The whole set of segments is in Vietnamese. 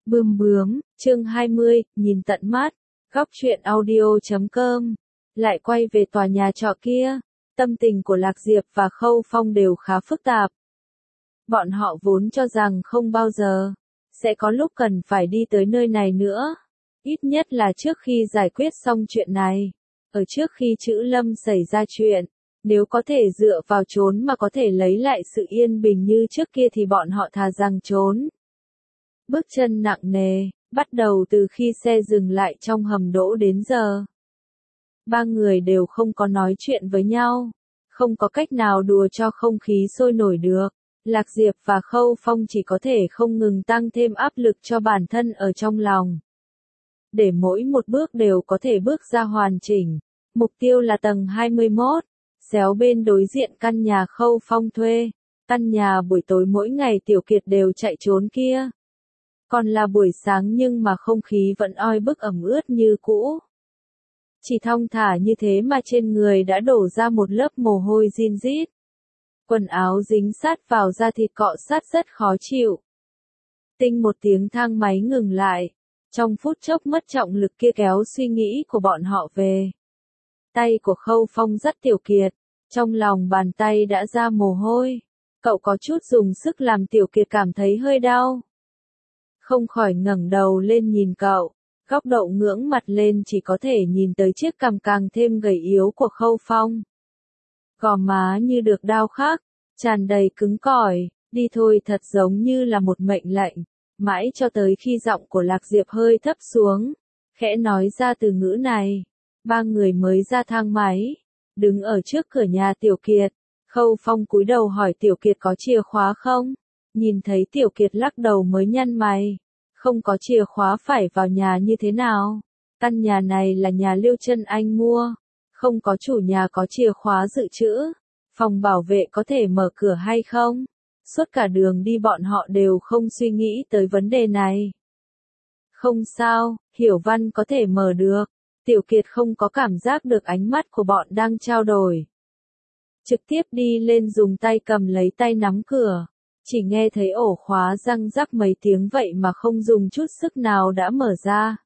Bươm bướm, chương 20, nhìn tận mắt, góc truyện audio.com. Lại quay về tòa nhà trọ kia, tâm tình của Lạc Diệp và Khâu Phong đều khá phức tạp. Bọn họ vốn cho rằng không bao giờ sẽ có lúc cần phải đi tới nơi này nữa. Ít nhất là trước khi giải quyết xong chuyện này. Ở trước khi Chữ Lâm xảy ra chuyện, nếu có thể dựa vào trốn mà có thể lấy lại sự yên bình như trước kia thì bọn họ thà rằng trốn. Bước chân nặng nề, bắt đầu từ khi xe dừng lại trong hầm đỗ đến giờ. Ba người đều không có nói chuyện với nhau, không có cách nào đùa cho không khí sôi nổi được. Lạc Diệp và Khâu Phong chỉ có thể không ngừng tăng thêm áp lực cho bản thân ở trong lòng. Để mỗi một bước đều có thể bước ra hoàn chỉnh. Mục tiêu là tầng 21, xéo bên đối diện căn nhà Khâu Phong thuê. Căn nhà buổi tối mỗi ngày Tiểu Kiệt đều chạy trốn kia. Còn là buổi sáng nhưng mà không khí vẫn oi bức ẩm ướt như cũ. Chỉ thong thả như thế mà trên người đã đổ ra một lớp mồ hôi rin rít. Quần áo dính sát vào da thịt cọ sát rất khó chịu. Tinh một tiếng thang máy ngừng lại. Trong phút chốc mất trọng lực kia kéo suy nghĩ của bọn họ về. Tay của Khâu Phong dắt Tiểu Kiệt. Trong lòng bàn tay đã ra mồ hôi. Cậu có chút dùng sức làm Tiểu Kiệt cảm thấy hơi đau. Không khỏi ngẩng đầu lên nhìn cậu. Góc độ ngưỡng mặt lên chỉ có thể nhìn tới chiếc cằm càng thêm gầy yếu của Khâu Phong. Gò má như được đao khắc, tràn đầy cứng cỏi, đi thôi thật giống như là một mệnh lệnh. Mãi cho tới khi giọng của Lạc Diệp hơi thấp xuống, khẽ nói ra từ ngữ này. Ba người mới ra thang máy, đứng ở trước cửa nhà Tiểu Kiệt. Khâu Phong cúi đầu hỏi Tiểu Kiệt có chìa khóa không? Nhìn thấy Tiểu Kiệt lắc đầu mới nhăn mày. Không có chìa khóa phải vào nhà như thế nào? Căn nhà này là nhà Liêu Chân Anh mua. Không có chủ nhà có chìa khóa dự trữ. Phòng bảo vệ có thể mở cửa hay không? Suốt cả đường đi bọn họ đều không suy nghĩ tới vấn đề này. Không sao, Hiểu Văn có thể mở được. Tiểu Kiệt không có cảm giác được ánh mắt của bọn đang trao đổi. Trực tiếp đi lên dùng tay cầm lấy tay nắm cửa. Chỉ nghe thấy ổ khóa răng rắc mấy tiếng vậy mà không dùng chút sức nào đã mở ra.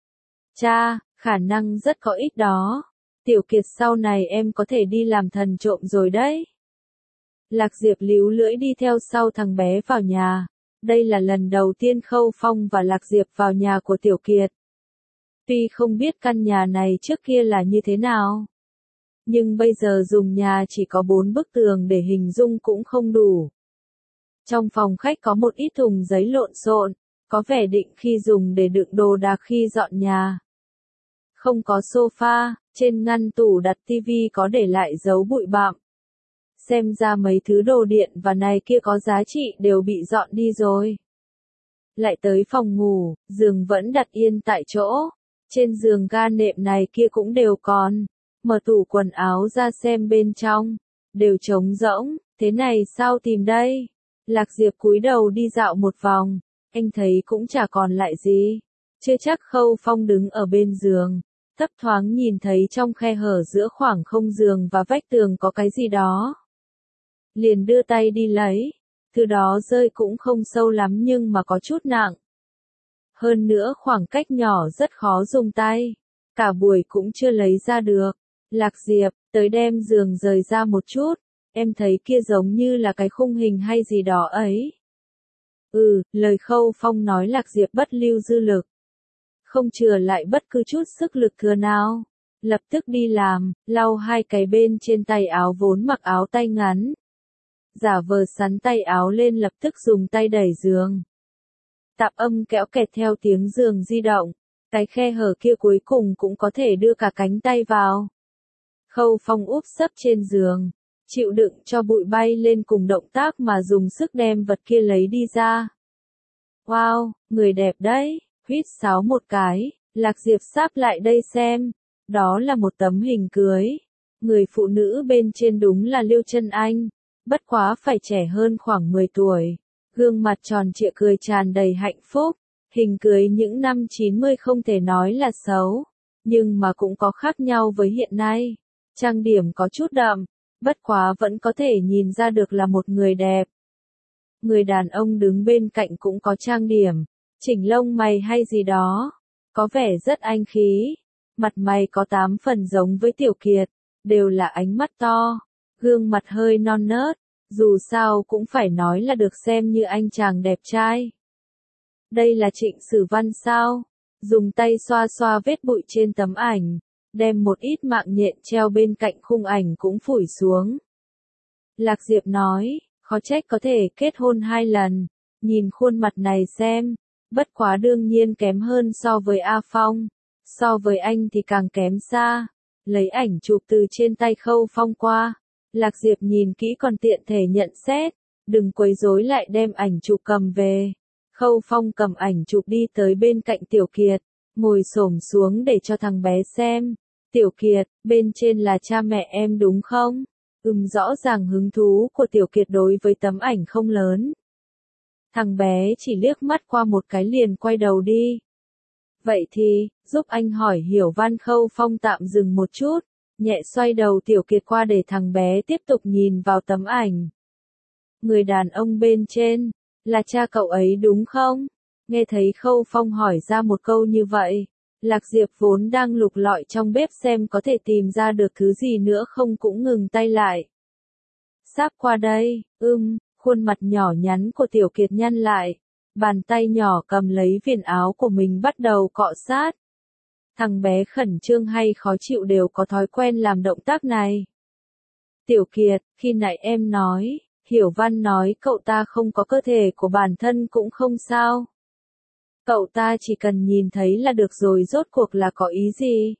Cha, khả năng rất có ít đó. Tiểu Kiệt sau này em có thể đi làm thần trộm rồi đấy. Lạc Diệp líu lưỡi đi theo sau thằng bé vào nhà. Đây là lần đầu tiên Khâu Phong và Lạc Diệp vào nhà của Tiểu Kiệt. Tuy không biết căn nhà này trước kia là như thế nào. Nhưng bây giờ dùng nhà chỉ có 4 bức tường để hình dung cũng không đủ. Trong phòng khách có một ít thùng giấy lộn xộn, có vẻ định khi dùng để đựng đồ đạc khi dọn nhà. Không có sofa, trên ngăn tủ đặt tivi có để lại dấu bụi bặm. Xem ra mấy thứ đồ điện và này kia có giá trị đều bị dọn đi rồi. Lại tới phòng ngủ, giường vẫn đặt yên tại chỗ. Trên giường ga nệm này kia cũng đều còn. Mở tủ quần áo ra xem bên trong. Đều trống rỗng, thế này sao tìm đây? Lạc Diệp cúi đầu đi dạo một vòng. Anh thấy cũng chả còn lại gì. Chưa chắc Khâu Phong đứng ở bên giường. Thấp thoáng nhìn thấy trong khe hở giữa khoảng không giường và vách tường có cái gì đó. Liền đưa tay đi lấy. Thứ đó rơi cũng không sâu lắm nhưng mà có chút nặng. Hơn nữa khoảng cách nhỏ rất khó dùng tay. Cả buổi cũng chưa lấy ra được. Lạc Diệp, tới đem giường rời ra một chút. Em thấy kia giống như là cái khung hình hay gì đó ấy. Lời Khâu Phong nói Lạc Diệp bất lưu dư lực. Không chừa lại bất cứ chút sức lực thừa nào. Lập tức đi làm, lau hai cái bên trên tay áo vốn mặc áo tay ngắn. Giả vờ sắn tay áo lên lập tức dùng tay đẩy giường. Tạp âm kéo kẹt theo tiếng giường di động. Cái khe hở kia cuối cùng cũng có thể đưa cả cánh tay vào. Khâu Phong úp sấp trên giường. Chịu đựng cho bụi bay lên cùng động tác mà dùng sức đem vật kia lấy đi ra. Wow, người đẹp đấy, huýt sáo một cái, Lạc Diệp sáp lại đây xem. Đó là một tấm hình cưới. Người phụ nữ bên trên đúng là Liêu Chân Anh. Bất quá phải trẻ hơn khoảng 10 tuổi. Gương mặt tròn trịa cười tràn đầy hạnh phúc. Hình cưới những năm 90 không thể nói là xấu. Nhưng mà cũng có khác nhau với hiện nay. Trang điểm có chút đậm. Bất quá vẫn có thể nhìn ra được là một người đẹp. Người đàn ông đứng bên cạnh cũng có trang điểm. chỉnh lông mày hay gì đó, có vẻ rất anh khí. Mặt mày có 8 phần giống với Tiểu Kiệt, đều là ánh mắt to, gương mặt hơi non nớt, dù sao cũng phải nói là được xem như anh chàng đẹp trai. Đây là Trịnh Sử Văn sao? Dùng tay xoa xoa vết bụi trên tấm ảnh, đem một ít mạng nhện treo bên cạnh khung ảnh cũng phủi xuống. Lạc Diệp nói, khó trách có thể kết hôn 2 lần, nhìn khuôn mặt này xem, bất quá đương nhiên kém hơn so với A Phong, so với anh thì càng kém xa. Lấy ảnh chụp từ trên tay Khâu Phong qua, Lạc Diệp nhìn kỹ còn tiện thể nhận xét, đừng quấy rối lại đem ảnh chụp cầm về. Khâu Phong cầm ảnh chụp đi tới bên cạnh Tiểu Kiệt, ngồi xổm xuống để cho thằng bé xem. Tiểu Kiệt, bên trên là cha mẹ em đúng không? Rõ ràng hứng thú của Tiểu Kiệt đối với tấm ảnh không lớn. Thằng bé chỉ liếc mắt qua một cái liền quay đầu đi. Vậy thì, giúp anh hỏi Hiểu Văn. Khâu Phong tạm dừng một chút, nhẹ xoay đầu Tiểu Kiệt qua để thằng bé tiếp tục nhìn vào tấm ảnh. Người đàn ông bên trên, là cha cậu ấy đúng không? Nghe thấy Khâu Phong hỏi ra một câu như vậy, Lạc Diệp vốn đang lục lọi trong bếp xem có thể tìm ra được thứ gì nữa không cũng ngừng tay lại. Sắp qua đây, khuôn mặt nhỏ nhắn của Tiểu Kiệt nhăn lại, bàn tay nhỏ cầm lấy viền áo của mình bắt đầu cọ sát. Thằng bé khẩn trương hay khó chịu đều có thói quen làm động tác này. Tiểu Kiệt, khi nãy em nói, Hiểu Văn nói cậu ta không có cơ thể của bản thân cũng không sao. Cậu ta chỉ cần nhìn thấy là được rồi, rốt cuộc là có ý gì?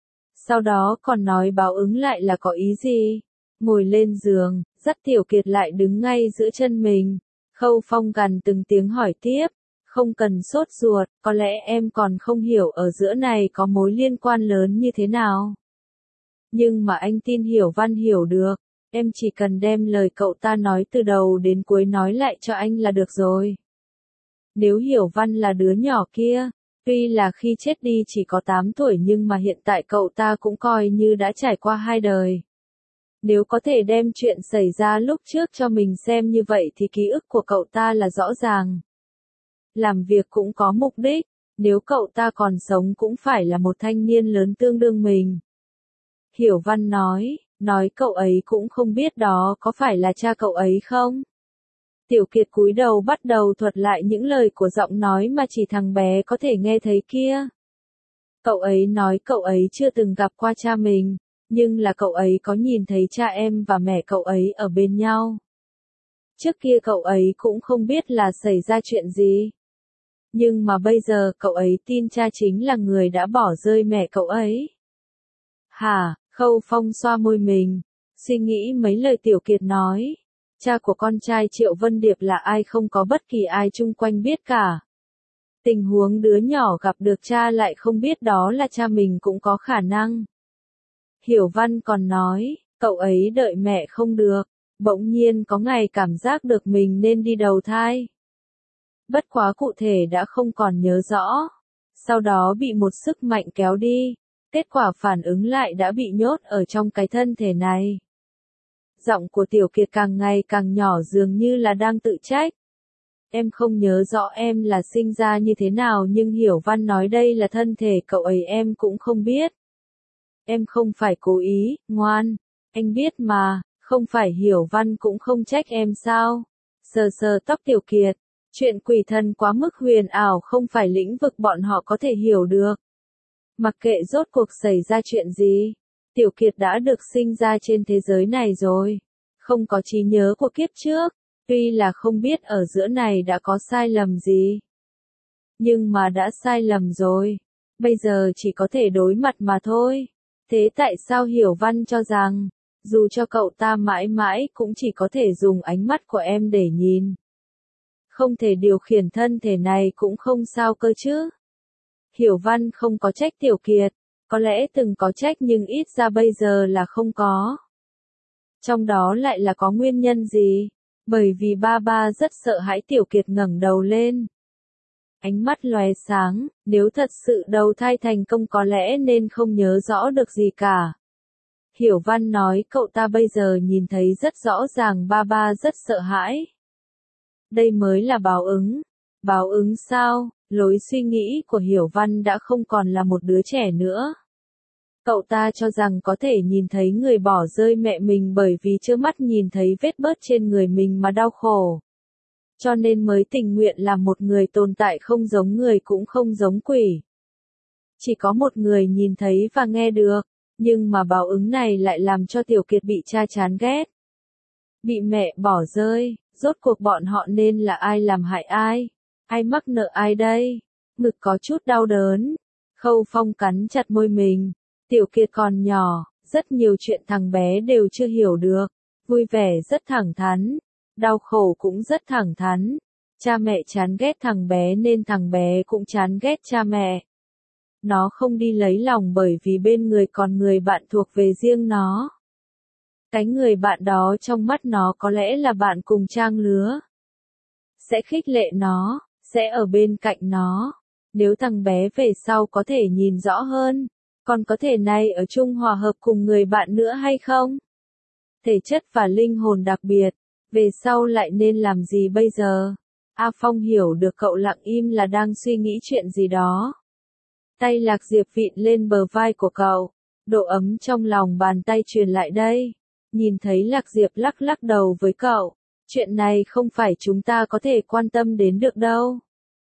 Sau đó còn nói báo ứng lại là có ý gì? Ngồi lên giường, dắt Tiểu Kiệt lại đứng ngay giữa chân mình. Khâu Phong gằn từng tiếng hỏi tiếp, không cần sốt ruột, có lẽ em còn không hiểu ở giữa này có mối liên quan lớn như thế nào. Nhưng mà anh tin Hiểu Văn hiểu được, em chỉ cần đem lời cậu ta nói từ đầu đến cuối nói lại cho anh là được rồi. Nếu Hiểu Văn là đứa nhỏ kia, tuy là khi chết đi chỉ có 8 tuổi nhưng mà hiện tại cậu ta cũng coi như đã trải qua 2 đời. Nếu có thể đem chuyện xảy ra lúc trước cho mình xem như vậy thì ký ức của cậu ta là rõ ràng. Làm việc cũng có mục đích, nếu cậu ta còn sống cũng phải là một thanh niên lớn tương đương mình. Hiểu Văn nói cậu ấy cũng không biết đó có phải là cha cậu ấy không? Tiểu Kiệt cúi đầu bắt đầu thuật lại những lời của giọng nói mà chỉ thằng bé có thể nghe thấy kia. Cậu ấy nói cậu ấy chưa từng gặp qua cha mình, nhưng là cậu ấy có nhìn thấy cha em và mẹ cậu ấy ở bên nhau. Trước kia cậu ấy cũng không biết là xảy ra chuyện gì. Nhưng mà bây giờ cậu ấy tin cha chính là người đã bỏ rơi mẹ cậu ấy. Hả? Khâu Phong xoa môi mình, suy nghĩ mấy lời Tiểu Kiệt nói. Cha của con trai Triệu Vân Điệp là ai không có bất kỳ ai chung quanh biết cả. Tình huống đứa nhỏ gặp được cha lại không biết đó là cha mình cũng có khả năng. Hiểu Văn còn nói, cậu ấy đợi mẹ không được, bỗng nhiên có ngày cảm giác được mình nên đi đầu thai. Bất quá cụ thể đã không còn nhớ rõ. Sau đó bị một sức mạnh kéo đi, kết quả phản ứng lại đã bị nhốt ở trong cái thân thể này. Giọng của Tiểu Kiệt càng ngày càng nhỏ dường như là đang tự trách. Em không nhớ rõ em là sinh ra như thế nào nhưng Hiểu Văn nói đây là thân thể cậu ấy em cũng không biết. Em không phải cố ý, ngoan, anh biết mà, không phải Hiểu Văn cũng không trách em sao. Sờ sờ tóc Tiểu Kiệt, chuyện quỷ thần quá mức huyền ảo không phải lĩnh vực bọn họ có thể hiểu được. Mặc kệ rốt cuộc xảy ra chuyện gì, Tiểu Kiệt đã được sinh ra trên thế giới này rồi, không có trí nhớ của kiếp trước, tuy là không biết ở giữa này đã có sai lầm gì. Nhưng mà đã sai lầm rồi, bây giờ chỉ có thể đối mặt mà thôi. Thế tại sao Hiểu Văn cho rằng, dù cho cậu ta mãi mãi cũng chỉ có thể dùng ánh mắt của em để nhìn. Không thể điều khiển thân thể này cũng không sao cơ chứ. Hiểu Văn không có trách Tiểu Kiệt, có lẽ từng có trách nhưng ít ra bây giờ là không có. Trong đó lại là có nguyên nhân gì? Bởi vì ba ba rất sợ hãi. Tiểu Kiệt ngẩng đầu lên. Ánh mắt lóe sáng, nếu thật sự đầu thai thành công có lẽ nên không nhớ rõ được gì cả. Hiểu Văn nói cậu ta bây giờ nhìn thấy rất rõ ràng ba ba rất sợ hãi. Đây mới là báo ứng. Báo ứng sao? Lối suy nghĩ của Hiểu Văn đã không còn là một đứa trẻ nữa. Cậu ta cho rằng có thể nhìn thấy người bỏ rơi mẹ mình bởi vì trơ mắt nhìn thấy vết bớt trên người mình mà đau khổ. Cho nên mới tình nguyện làm một người tồn tại không giống người cũng không giống quỷ. Chỉ có một người nhìn thấy và nghe được, nhưng mà báo ứng này lại làm cho Tiểu Kiệt bị cha chán ghét. Bị mẹ bỏ rơi, rốt cuộc bọn họ nên là ai làm hại ai? Ai mắc nợ ai đây? Ngực có chút đau đớn. Khâu Phong cắn chặt môi mình. Tiểu Kiệt còn nhỏ, rất nhiều chuyện thằng bé đều chưa hiểu được. Vui vẻ rất thẳng thắn, đau khổ cũng rất thẳng thắn. Cha mẹ chán ghét thằng bé nên thằng bé cũng chán ghét cha mẹ. Nó không đi lấy lòng bởi vì bên người còn người bạn thuộc về riêng nó. Cái người bạn đó trong mắt nó có lẽ là bạn cùng trang lứa. Sẽ khích lệ nó, sẽ ở bên cạnh nó. Nếu thằng bé về sau có thể nhìn rõ hơn, còn có thể này ở chung hòa hợp cùng người bạn nữa hay không? Thể chất và linh hồn đặc biệt, về sau lại nên làm gì bây giờ? A Phong hiểu được cậu lặng im là đang suy nghĩ chuyện gì đó. Tay Lạc Diệp vịn lên bờ vai của cậu, độ ấm trong lòng bàn tay truyền lại đây. Nhìn thấy Lạc Diệp lắc lắc đầu với cậu, chuyện này không phải chúng ta có thể quan tâm đến được đâu.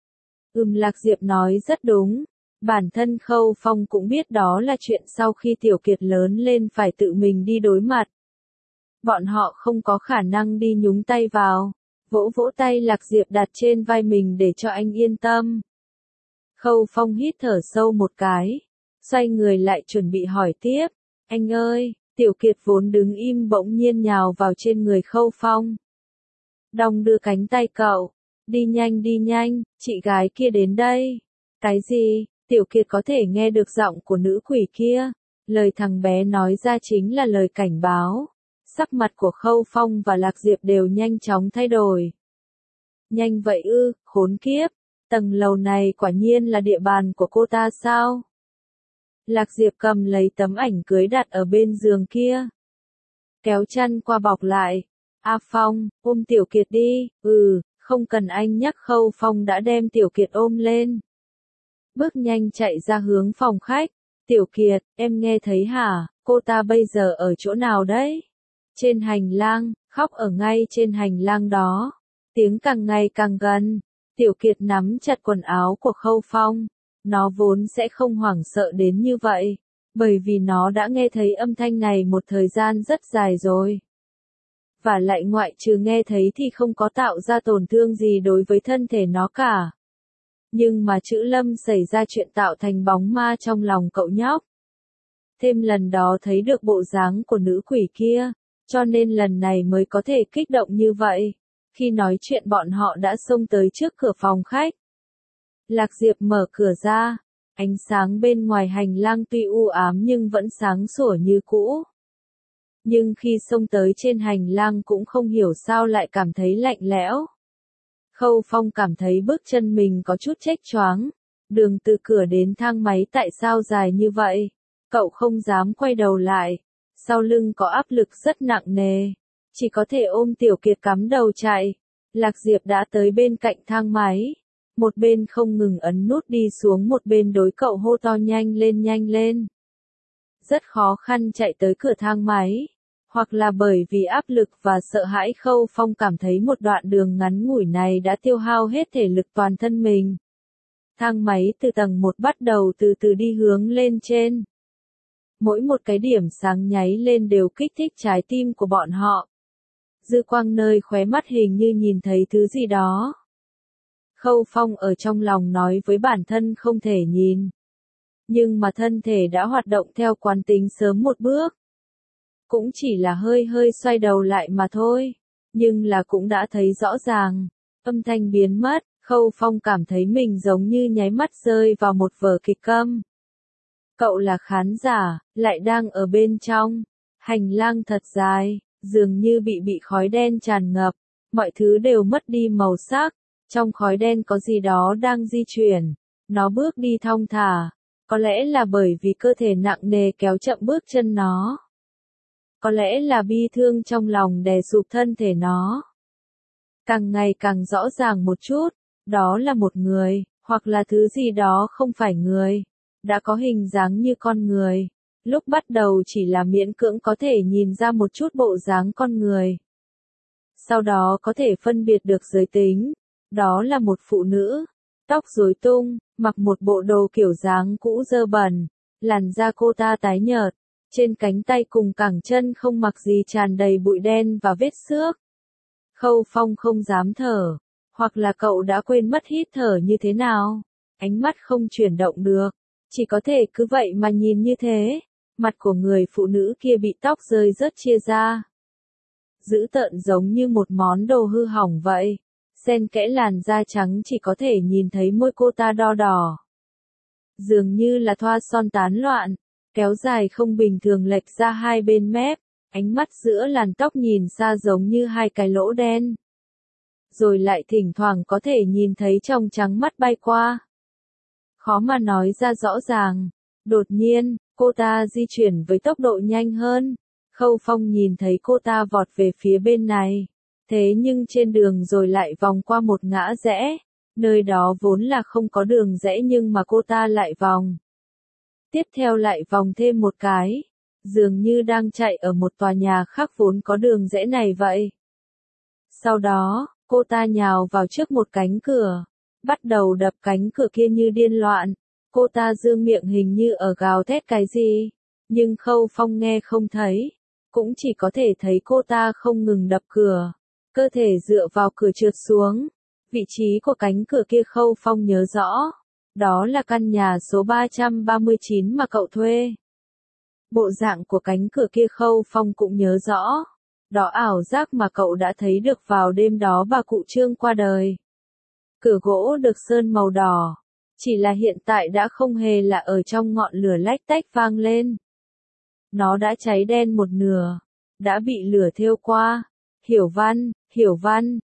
Lạc Diệp nói rất đúng, bản thân Khâu Phong cũng biết đó là chuyện sau khi Tiểu Kiệt lớn lên phải tự mình đi đối mặt. Bọn họ không có khả năng đi nhúng tay vào, vỗ vỗ tay Lạc Diệp đặt trên vai mình để cho anh yên tâm. Khâu Phong hít thở sâu một cái, xoay người lại chuẩn bị hỏi tiếp, anh ơi, Tiểu Kiệt vốn đứng im bỗng nhiên nhào vào trên người Khâu Phong. Đong đưa cánh tay cậu, đi nhanh, chị gái kia đến đây. Cái gì? Tiểu Kiệt có thể nghe được giọng của nữ quỷ kia, lời thằng bé nói ra chính là lời cảnh báo. Sắc mặt của Khâu Phong và Lạc Diệp đều nhanh chóng thay đổi. Nhanh vậy ư, khốn kiếp, tầng lầu này quả nhiên là địa bàn của cô ta sao? Lạc Diệp cầm lấy tấm ảnh cưới đặt ở bên giường kia. Kéo chăn qua bọc lại. A Phong, ôm Tiểu Kiệt đi, không cần anh nhắc Khâu Phong đã đem Tiểu Kiệt ôm lên. Bước nhanh chạy ra hướng phòng khách. Tiểu Kiệt, em nghe thấy hả, cô ta bây giờ ở chỗ nào đấy? Trên hành lang, khóc ở ngay trên hành lang đó. Tiếng càng ngày càng gần. Tiểu Kiệt nắm chặt quần áo của Khâu Phong. Nó vốn sẽ không hoảng sợ đến như vậy, bởi vì nó đã nghe thấy âm thanh này một thời gian rất dài rồi. Và lại ngoại trừ nghe thấy thì không có tạo ra tổn thương gì đối với thân thể nó cả. Nhưng mà chữ Lâm xảy ra chuyện tạo thành bóng ma trong lòng cậu nhóc. Thêm lần đó thấy được bộ dáng của nữ quỷ kia, cho nên lần này mới có thể kích động như vậy. Khi nói chuyện bọn họ đã xông tới trước cửa phòng khách. Lạc Diệp mở cửa ra, ánh sáng bên ngoài hành lang tuy u ám nhưng vẫn sáng sủa như cũ. Nhưng khi xông tới trên hành lang cũng không hiểu sao lại cảm thấy lạnh lẽo. Khâu Phong cảm thấy bước chân mình có chút chếch choáng. Đường từ cửa đến thang máy tại sao dài như vậy? Cậu không dám quay đầu lại. Sau lưng có áp lực rất nặng nề. Chỉ có thể ôm Tiểu Kiệt cắm đầu chạy. Lạc Diệp đã tới bên cạnh thang máy. Một bên không ngừng ấn nút đi xuống, một bên đối cậu hô to nhanh lên. Rất khó khăn chạy tới cửa thang máy. Hoặc là bởi vì áp lực và sợ hãi Khâu Phong cảm thấy một đoạn đường ngắn ngủi này đã tiêu hao hết thể lực toàn thân mình. Thang máy từ tầng 1 bắt đầu từ từ đi hướng lên trên. Mỗi một cái điểm sáng nháy lên đều kích thích trái tim của bọn họ. Dư quang nơi khóe mắt hình như nhìn thấy thứ gì đó. Khâu Phong ở trong lòng nói với bản thân không thể nhìn. Nhưng mà thân thể đã hoạt động theo quán tính sớm một bước. Cũng chỉ là hơi xoay đầu lại mà thôi. Nhưng là cũng đã thấy rõ ràng. Âm thanh biến mất, Khâu Phong cảm thấy mình giống như nháy mắt rơi vào một vở kịch câm. Cậu là khán giả, lại đang ở bên trong. Hành lang thật dài, dường như bị khói đen tràn ngập. Mọi thứ đều mất đi màu sắc. Trong khói đen có gì đó đang di chuyển. Nó bước đi thong thả. Có lẽ là bởi vì cơ thể nặng nề kéo chậm bước chân nó. Có lẽ là bi thương trong lòng đè sụp thân thể nó. Càng ngày càng rõ ràng một chút. Đó là một người, hoặc là thứ gì đó không phải người, đã có hình dáng như con người. Lúc bắt đầu chỉ là miễn cưỡng có thể nhìn ra một chút bộ dáng con người. Sau đó có thể phân biệt được giới tính. Đó là một phụ nữ, tóc rối tung, mặc một bộ đồ kiểu dáng cũ dơ bẩn, làn da cô ta tái nhợt, trên cánh tay cùng cẳng chân không mặc gì tràn đầy bụi đen và vết xước. Khâu Phong không dám thở, hoặc là cậu đã quên mất hít thở như thế nào, ánh mắt không chuyển động được, chỉ có thể cứ vậy mà nhìn như thế. Mặt của người phụ nữ kia bị tóc rơi rớt chia ra, dữ tợn giống như một món đồ hư hỏng vậy. Xen kẽ làn da trắng chỉ có thể nhìn thấy môi cô ta đo đỏ. Dường như là thoa son tán loạn, kéo dài không bình thường lệch ra hai bên mép, ánh mắt giữa làn tóc nhìn xa giống như hai cái lỗ đen. Rồi lại thỉnh thoảng có thể nhìn thấy trong trắng mắt bay qua. Khó mà nói ra rõ ràng. Đột nhiên, cô ta di chuyển với tốc độ nhanh hơn. Khâu Phong nhìn thấy cô ta vọt về phía bên này. Thế nhưng trên đường rồi lại vòng qua một ngã rẽ. Nơi đó vốn là không có đường rẽ nhưng mà cô ta lại vòng. Tiếp theo lại vòng thêm một cái. Dường như đang chạy ở một tòa nhà khác vốn có đường rẽ này vậy. Sau đó, cô ta nhào vào trước một cánh cửa. Bắt đầu đập cánh cửa kia như điên loạn. Cô ta dương miệng hình như ở gào thét cái gì. Nhưng Khâu Phong nghe không thấy. Cũng chỉ có thể thấy cô ta không ngừng đập cửa. Cơ thể dựa vào cửa trượt xuống. Vị trí của cánh cửa kia Khâu Phong nhớ rõ. Đó là căn nhà số 339 mà cậu thuê. Bộ dạng của cánh cửa kia Khâu Phong cũng nhớ rõ. Đó ảo giác mà cậu đã thấy được vào đêm đó bà cụ Trương qua đời. Cửa gỗ được sơn màu đỏ. Chỉ là hiện tại đã không hề là ở trong ngọn lửa lách tách vang lên. Nó đã cháy đen một nửa. Đã bị lửa thiêu qua. Hiểu văn,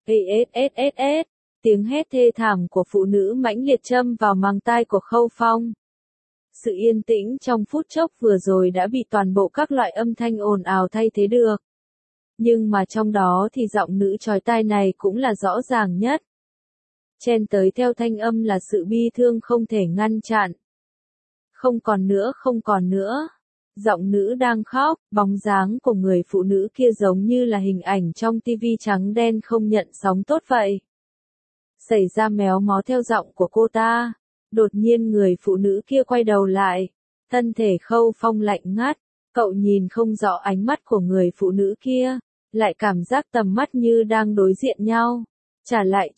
ss. Tiếng hét thê thảm của phụ nữ mãnh liệt châm vào màng tai của Khâu Phong. Sự yên tĩnh trong phút chốc vừa rồi đã bị toàn bộ các loại âm thanh ồn ào thay thế được. Nhưng mà trong đó thì giọng nữ chói tai này cũng là rõ ràng nhất. Chen tới theo thanh âm là sự bi thương không thể ngăn chặn. Không còn nữa. Giọng nữ đang khóc, bóng dáng của người phụ nữ kia giống như là hình ảnh trong tivi trắng đen không nhận sóng tốt vậy. Xảy ra méo mó theo giọng của cô ta. Đột nhiên người phụ nữ kia quay đầu lại. Thân thể Khâu Phong lạnh ngắt. Cậu nhìn không rõ ánh mắt của người phụ nữ kia. Lại cảm giác tầm mắt như đang đối diện nhau. Trả lại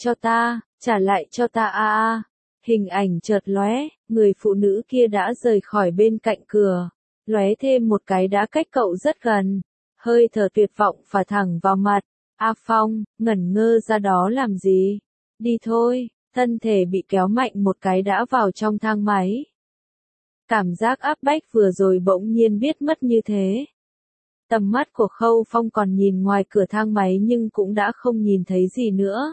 cho ta a. Hình ảnh chợt lóe, người phụ nữ kia đã rời khỏi bên cạnh cửa. Lóe thêm một cái đã cách cậu rất gần. Hơi thở tuyệt vọng phả thẳng vào mặt. A Phong, ngẩn ngơ ra đó làm gì? Đi thôi, thân thể bị kéo mạnh một cái đã vào trong thang máy. Cảm giác áp bách vừa rồi bỗng nhiên biết mất như thế. Tầm mắt của Khâu Phong còn nhìn ngoài cửa thang máy nhưng cũng đã không nhìn thấy gì nữa.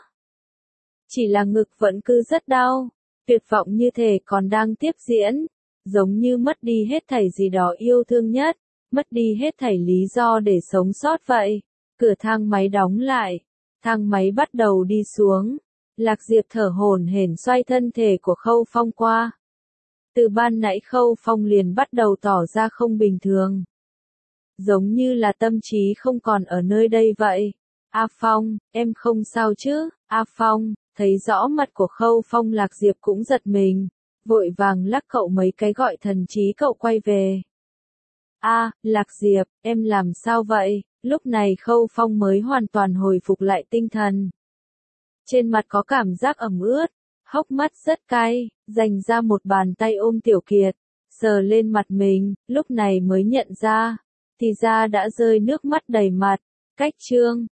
Chỉ là ngực vẫn cứ rất đau, tuyệt vọng như thể còn đang tiếp diễn, giống như mất đi hết thảy gì đó yêu thương nhất, mất đi hết thảy lý do để sống sót vậy. Cửa thang máy đóng lại, thang máy bắt đầu đi xuống. Lạc Diệp thở hổn hển xoay thân thể của Khâu Phong qua. Từ ban nãy Khâu Phong liền bắt đầu tỏ ra không bình thường. Giống như là tâm trí không còn ở nơi đây vậy. A Phong, em không sao chứ? A Phong, thấy rõ mặt của Khâu Phong Lạc Diệp cũng giật mình. Vội vàng lắc cậu mấy cái gọi thần trí cậu quay về. Lạc Diệp, em làm sao vậy? Lúc này Khâu Phong mới hoàn toàn hồi phục lại tinh thần. Trên mặt có cảm giác ẩm ướt, hốc mắt rất cay, dành ra một bàn tay ôm Tiểu Kiệt, sờ lên mặt mình, lúc này mới nhận ra, thì ra đã rơi nước mắt đầy mặt. Cách Trương,